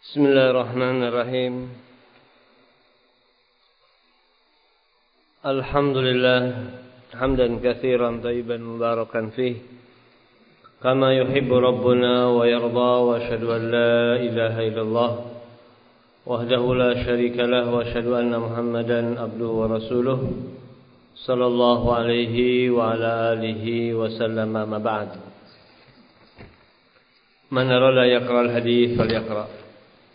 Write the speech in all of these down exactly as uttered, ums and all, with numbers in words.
Bismillahirrahmanirrahim. Alhamdulillah hamdan katsiran thayyiban mubarakan fih kama yuhibbu rabbuna wa yarda, wa asyhadu an la ilaha illallah wahdahu la syarika lah, wa asyhadu anna Muhammadan abduhu wa rasuluh sallallahu alaihi wa ala alihi wa sallama ma ba'd. Man arada yaqra al-hadits falyaqra.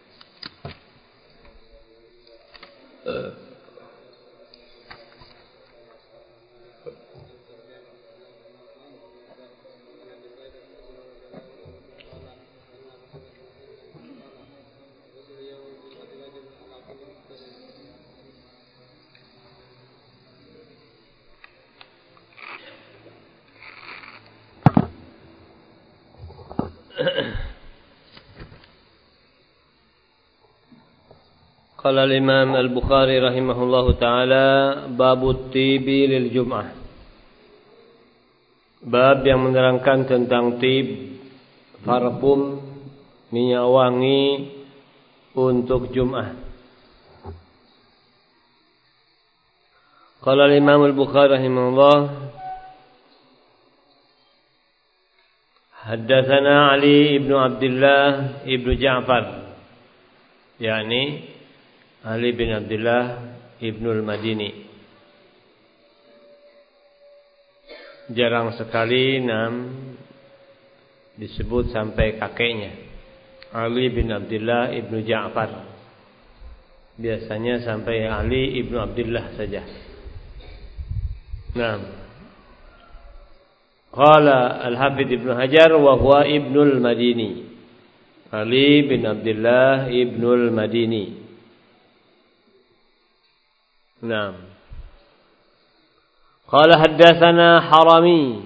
Qala al-Imam Al-Bukhari rahimahullahu ta'ala, babut tibi lil jum'ah. Bab yang menerangkan tentang tib, parfum, minyak wangi untuk Jum'ah. Qala al-Imam Al-Bukhari rahimahullah, haddatsana Ali ibn Abdullah ibn Ja'far, yakni Ali bin Abdullah ibnul Madini. Jarang sekali nam disebut sampai kakeknya, Ali bin Abdullah ibnu Ja'far. Biasanya sampai Ali ibnu Abdullah saja. Nah, qala al-Hafidz Ibnu Hajar wa huwa ibnul Madini, Ali bin Abdullah ibnul Madini. Naam. Qala haddatsana Harami,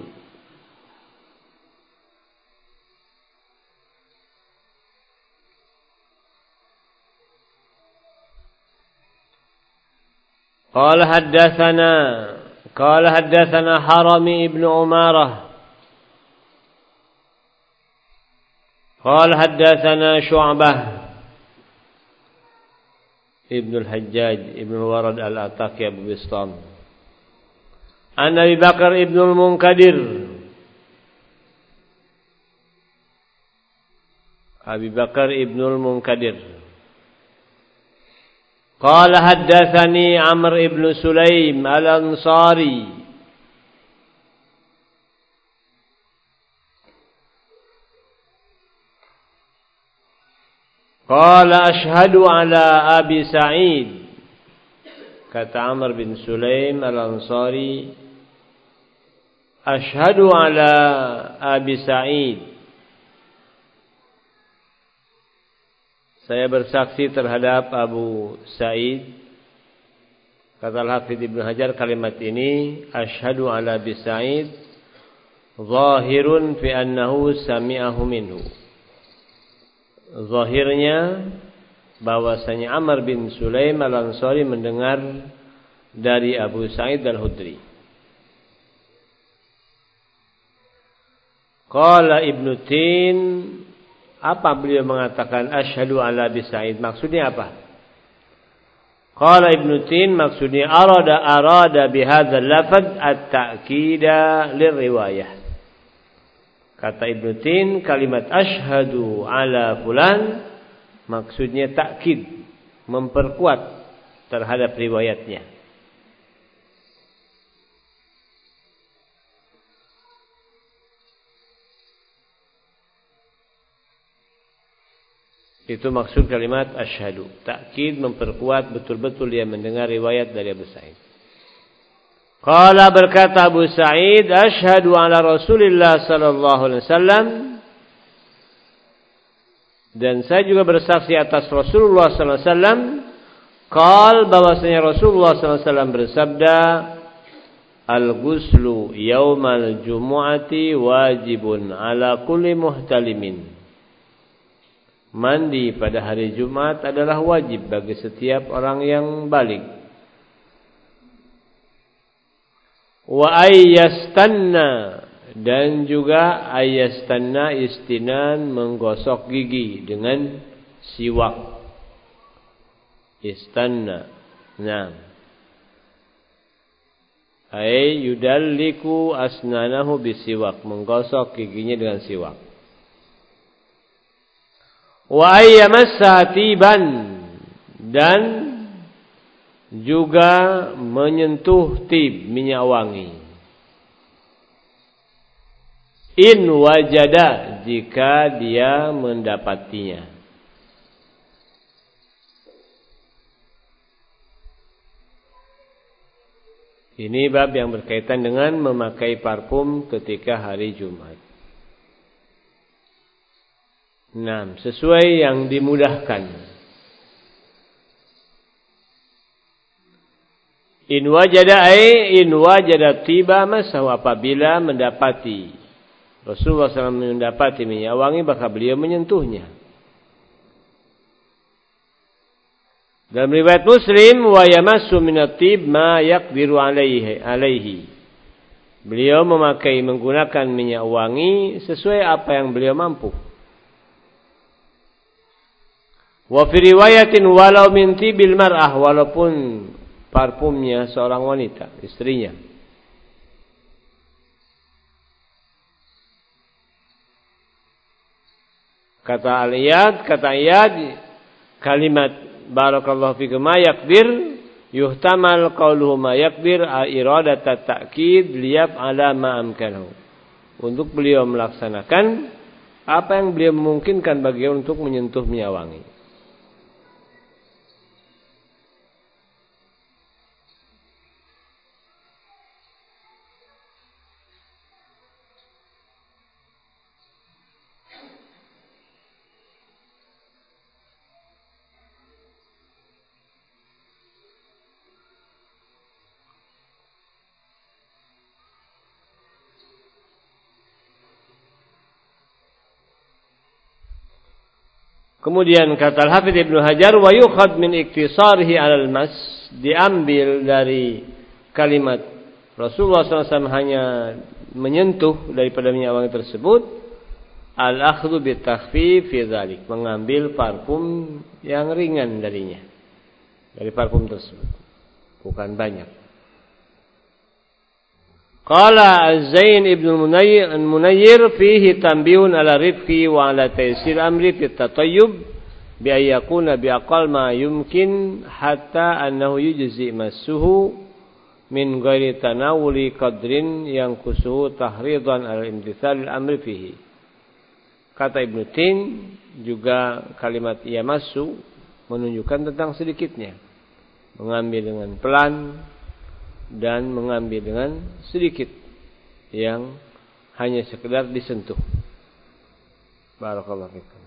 Qala haddatsana Qala haddatsana Harami ibn Umarah, Qala haddatsana Syu'bah Ibn al-Hajjaj Ibn Warad al-Ataki Abu Bistam, an Abi Bakar Ibn al-Munkadir, Abi Bakar Ibn al-Munkadir. Qala haddatsani Amr ibn Sulaim al-Ansari, qala ashhadu ala Abi Sa'id. Kata Amr bin Sulaim al-Ansari, ashhadu ala Abi Sa'id, saya bersaksi terhadap Abu Sa'id. Kata Al-Hafidz Ibnu Hajar, kalimat ini ashhadu ala Abi Sa'id zahirun fi annahu sami'ahu minhu. Zahirnya bahwasanya Amr bin Sulaim al-Ansari mendengar dari Abu Sa'id al-Khudri. Qala Ibnu Tin, apa beliau mengatakan asyhadu ala Abi Sa'id, maksudnya apa? Qala Ibnu Tin, maksudnya arada arada bihadzal lafaz at-ta'kida lirriwayah. Kata Ibnu Tin, kalimat asyhadu ala fulan maksudnya takkid, memperkuat terhadap riwayatnya. Itu maksud kalimat asyhadu, takkid, memperkuat betul-betul dia mendengar riwayat dari Abu Sa'id. Qala, berkata Abu Sa'id, asyhadu ala Rasulillah sallallahu alaihi wasallam, dan saya juga bersaksi atas Rasulullah sallallahu alaihi wasallam, qal, bahwasanya Rasulullah sallallahu alaihi wasallam bersabda, al-ghuslu yaumal jumu'ati wajibun ala kulli muhtalimin. Mandi pada hari Jumat adalah wajib bagi setiap orang yang baligh. Wa ayyastanna, dan juga ayastanna istinan, menggosok gigi dengan siwak. Istanna. Nah. Ai yudalliku asnanahu bisiwak, menggosok giginya dengan siwak. Wa ayyamassa tiban, dan juga menyentuh tib, minyak wangi. In wajada, jika dia mendapatinya. Ini bab yang berkaitan dengan memakai parfum ketika hari Jumat. Nah, sesuai yang dimudahkan. In wajada ay in wajada tiba masahu, apabila mendapati Rasulullah shallallahu alaihi wasallam mendapati minyak wangi, maka beliau menyentuhnya. Dalam riwayat Muslim, wa yamassu minat tib ma yaqdiru alaihi alaihi. Beliau memakai menggunakan minyak wangi sesuai apa yang beliau mampu. Wa fi riwayatin walau min tibil mar'ah, walaupun parfumnya seorang wanita, istrinya. Kata Al-Iyad, kata Iyad, kalimat barakallahu fikum ma yakdir yuhtamal qauluhu ma yakdir iradat ta'kid liyab ala ma amkanahu. Untuk beliau melaksanakan apa yang beliau memungkinkan bagi untuk menyentuh minyak wangi. Kemudian kata Al-Hafidz Ibnu Hajar, wa yukhad min iktisarihi 'alal mas, diambil dari kalimat Rasulullah shallallahu alaihi wasallam hanya menyentuh daripada minyak wangi tersebut, al-akhdhu bitakhfif fi dzalik, mengambil parfum yang ringan darinya, dari parfum tersebut, bukan banyak. Qala Az-Zain Ibn Munayyir fihi tanbihun ala rifqi wa ala taysir amri fi tatayyub bi ayyakuna bi aqal ma yumkin hatta annahu yujzi massuhu min ghairi tanawuli qadrin yang kusuhu tahridan ala imtithal amri fihi. Kata Ibnu Tin juga kalimat yamassu menunjukkan tentang sedikitnya, mengambil dengan pelan dan mengambil dengan sedikit yang hanya sekedar disentuh. Barakallahu fikum.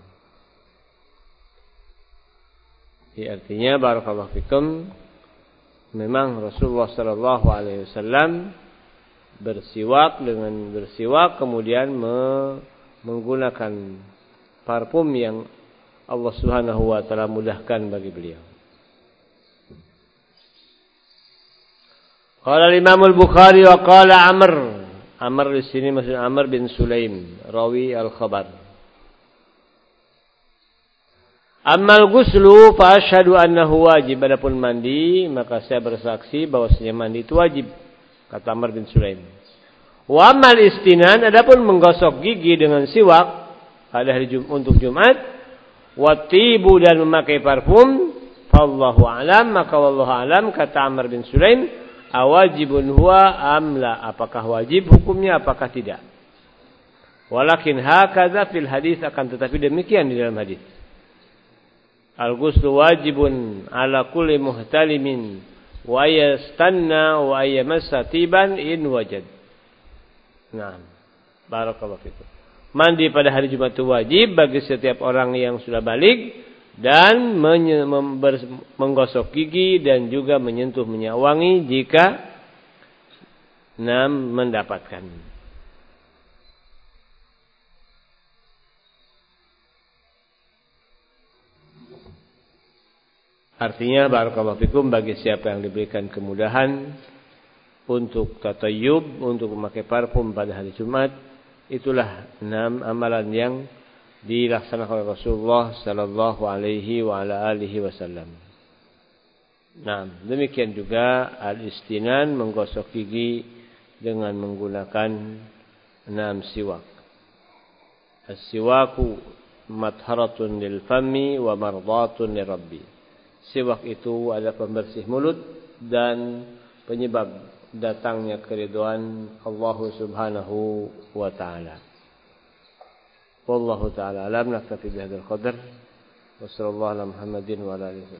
Ya, artinya barakallahu fikum, memang Rasulullah sallallahu alaihi wasallam bersiwak, dengan bersiwak kemudian me, menggunakan parfum yang Allah Subhanahu wa taala mudahkan bagi beliau. Qala Imam Al-Bukhari wa qala Amr. Amr di sini maksud Amr bin Sulaim, rawi al-khabar. Ammal ghuslu fa asyhadu annahu wajib. Adapun mandi, maka saya bersaksi bahwasanya mandi itu wajib, kata Amr bin Sulaim. Wa ammal istinan, adapun menggosok gigi dengan siwak pada hari Jumat untuk Jumat, wa tibu, dan memakai parfum, fallahu alam, maka wallahu alam, kata Amr bin Sulaim, awajibun huwa amla, apakah wajib hukumnya apakah tidak. Walakin hakadha fil hadis, akan tetapi demikian di dalam hadis. Al-ghuslu wajibun ala kulli muhtalimin wa yastanna wa yamassa tiban in wajad. Nah, barakallahu fikum. Mandi pada hari Jumat itu wajib bagi setiap orang yang sudah balik, dan menye- member- menggosok gigi dan juga menyentuh minyak wangi jika enam mendapatkan. Artinya barakallahu fikum, bagi siapa yang diberikan kemudahan untuk tatayyub, untuk memakai parfum pada hari Jumat, itulah enam amalan yang dilaksanakan oleh Rasulullah sallallahu alaihi wa ala alihi wasallam. Nah, demikian juga al-istinan menggosok gigi dengan menggunakan enam siwak. As-siwaku matharatun lil fammi wa mardatun lirabbi. Siwak itu adalah pembersih mulut dan penyebab datangnya keridhaan Allah Subhanahu wa taala. Wallahu taala alam, naktafi bihadzal qadar. Wassallallahu ala Muhammadin wa ala alihi